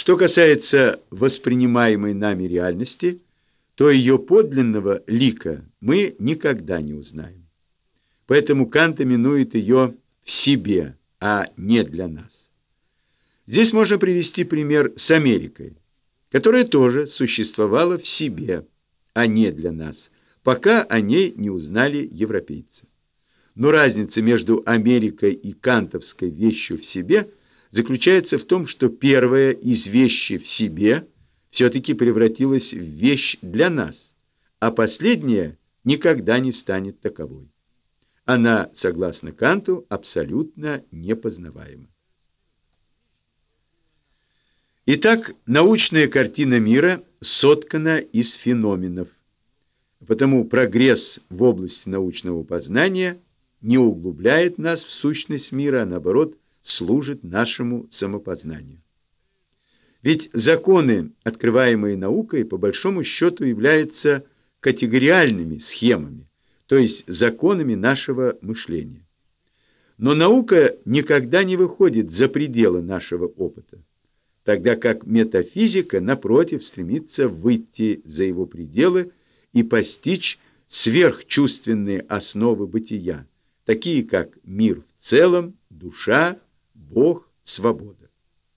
Что касается воспринимаемой нами реальности, то ее подлинного лика мы никогда не узнаем. Поэтому Кант именует ее в себе, а не для нас. Здесь можно привести пример с Америкой, которая тоже существовала в себе, а не для нас, пока о ней не узнали европейцы. Но разница между Америкой и кантовской вещью в себе заключается в том, что первая из вещи в себе все-таки превратилась в вещь для нас, а последняя никогда не станет таковой. Она, согласно Канту, абсолютно непознаваема. Итак, научная картина мира соткана из феноменов, потому прогресс в области научного познания не углубляет нас в сущность мира, а наоборот, служит нашему самопознанию. Ведь законы, открываемые наукой, по большому счету являются категориальными схемами, то есть законами нашего мышления. Но наука никогда не выходит за пределы нашего опыта, тогда как метафизика, напротив, стремится выйти за его пределы и постичь сверхчувственные основы бытия, такие как мир в целом, душа, Бог, свобода.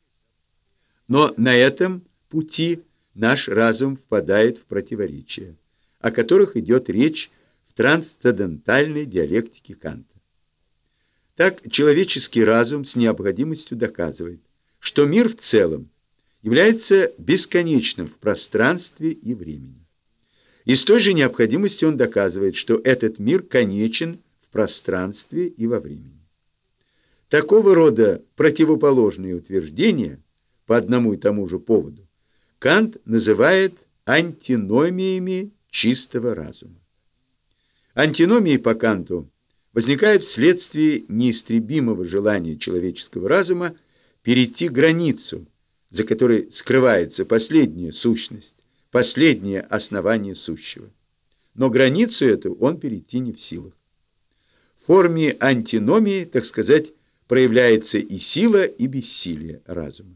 Но на этом пути наш разум впадает в противоречия, о которых идет речь в трансцендентальной диалектике Канта. Так человеческий разум с необходимостью доказывает, что мир в целом является бесконечным в пространстве и времени. И с той же необходимостью он доказывает, что этот мир конечен в пространстве и во времени. Такого рода противоположные утверждения по одному и тому же поводу Кант называет антиномиями чистого разума. Антиномии по Канту возникают вследствие неистребимого желания человеческого разума перейти границу, за которой скрывается последняя сущность, последнее основание сущего. Но границу эту он перейти не в силах. В форме антиномии, так сказать, проявляется и сила, и бессилие разума.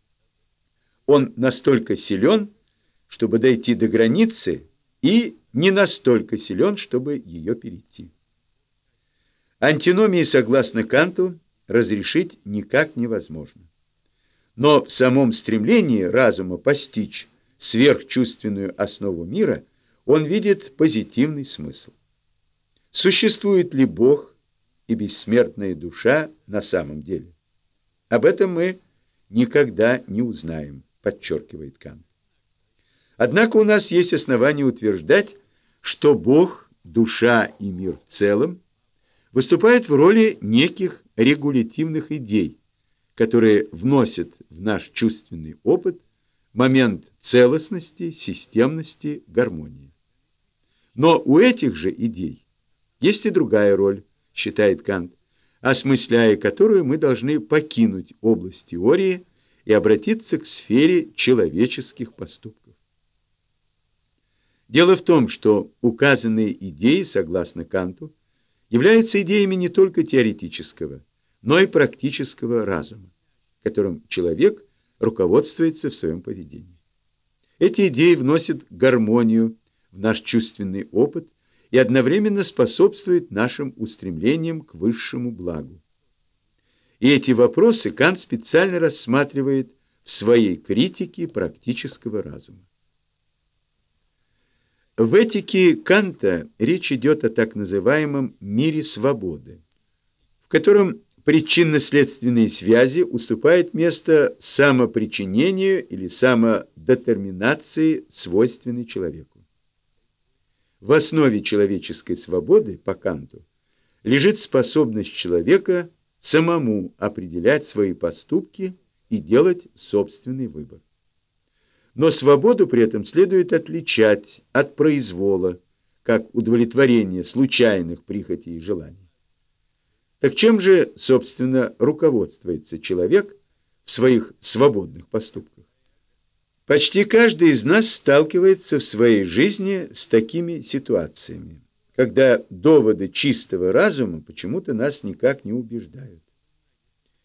Он настолько силен, чтобы дойти до границы, и не настолько силен, чтобы ее перейти. Антиномии, согласно Канту, разрешить никак невозможно. Но в самом стремлении разума постичь сверхчувственную основу мира он видит позитивный смысл. Существует ли Бог и бессмертная душа на самом деле? Об этом мы никогда не узнаем, подчеркивает Кант. Однако у нас есть основания утверждать, что Бог, душа и мир в целом выступают в роли неких регулятивных идей, которые вносят в наш чувственный опыт момент целостности, системности, гармонии. Но у этих же идей есть и другая роль, считает Кант, осмысляя которую мы должны покинуть область теории и обратиться к сфере человеческих поступков. Дело в том, что указанные идеи, согласно Канту, являются идеями не только теоретического, но и практического разума, которым человек руководствуется в своем поведении. Эти идеи вносят гармонию в наш чувственный опыт и одновременно способствуют нашим устремлениям к высшему благу. И эти вопросы Кант специально рассматривает в своей критике практического разума. В этике Канта речь идет о так называемом мире свободы, в котором причинно-следственные связи уступают место самопричинению или самодетерминации, свойственной человеку. В основе человеческой свободы, по Канту, лежит способность человека самому определять свои поступки и делать собственный выбор. Но свободу при этом следует отличать от произвола, как удовлетворение случайных прихотей и желаний. Так чем же, собственно, руководствуется человек в своих свободных поступках? Почти каждый из нас сталкивается в своей жизни с такими ситуациями, когда доводы чистого разума почему-то нас никак не убеждают.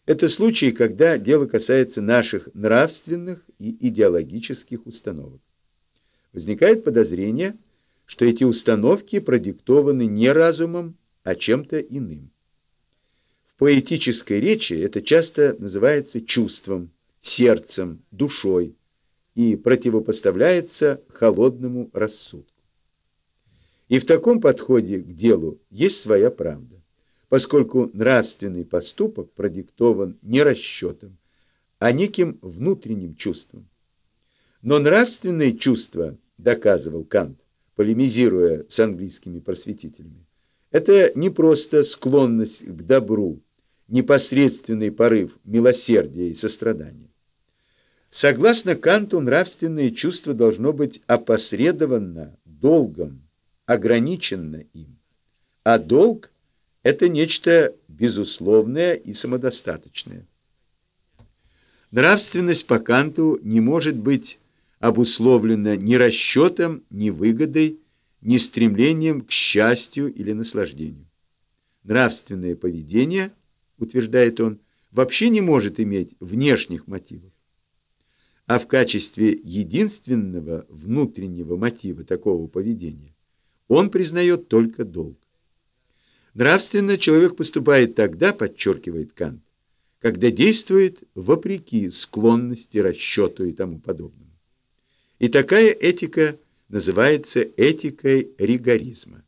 Это случаи, когда дело касается наших нравственных и идеологических установок. Возникает подозрение, что эти установки продиктованы не разумом, а чем-то иным. В поэтической речи это часто называется чувством, сердцем, душой и противопоставляется холодному рассудку. И в таком подходе к делу есть своя правда, поскольку нравственный поступок продиктован не расчетом, а неким внутренним чувством. Но нравственные чувства, доказывал Кант, полемизируя с английскими просветителями, это не просто склонность к добру, непосредственный порыв милосердия и сострадания. Согласно Канту, нравственное чувство должно быть опосредованно долгом, ограничено им. А долг – это нечто безусловное и самодостаточное. Нравственность по Канту не может быть обусловлена ни расчетом, ни выгодой, ни стремлением к счастью или наслаждению. Нравственное поведение, утверждает он, вообще не может иметь внешних мотивов. А в качестве единственного внутреннего мотива такого поведения он признает только долг. Нравственно человек поступает тогда, подчеркивает Кант, когда действует вопреки склонности, расчету и тому подобному. И такая этика называется этикой ригоризма.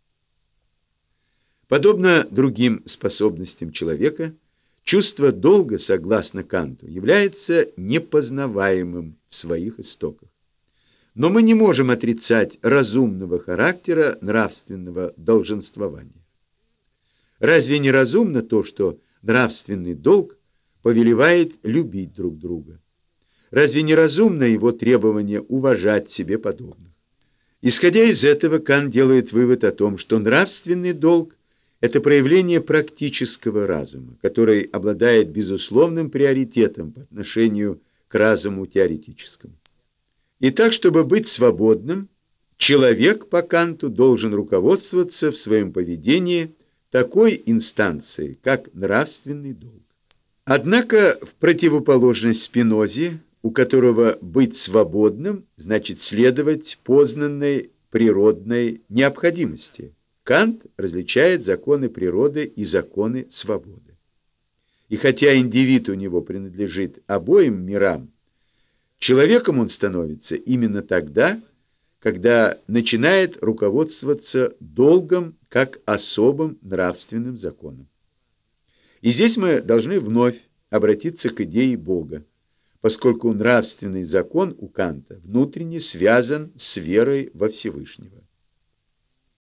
Подобно другим способностям человека, чувство долга, согласно Канту, является непознаваемым в своих истоках. Но мы не можем отрицать разумного характера нравственного долженствования. Разве не разумно то, что нравственный долг повелевает любить друг друга? Разве не разумно его требование уважать себе подобных? Исходя из этого, Кант делает вывод о том, что нравственный долг – это проявление практического разума, который обладает безусловным приоритетом по отношению к разуму теоретическому. И так, чтобы быть свободным, человек по Канту должен руководствоваться в своем поведении такой инстанцией, как нравственный долг. Однако, в противоположность Спинозе, у которого быть свободным значит следовать познанной природной необходимости, Кант различает законы природы и законы свободы. И хотя индивид у него принадлежит обоим мирам, человеком он становится именно тогда, когда начинает руководствоваться долгом как особым нравственным законом. И здесь мы должны вновь обратиться к идее Бога, поскольку нравственный закон у Канта внутренне связан с верой во Всевышнего.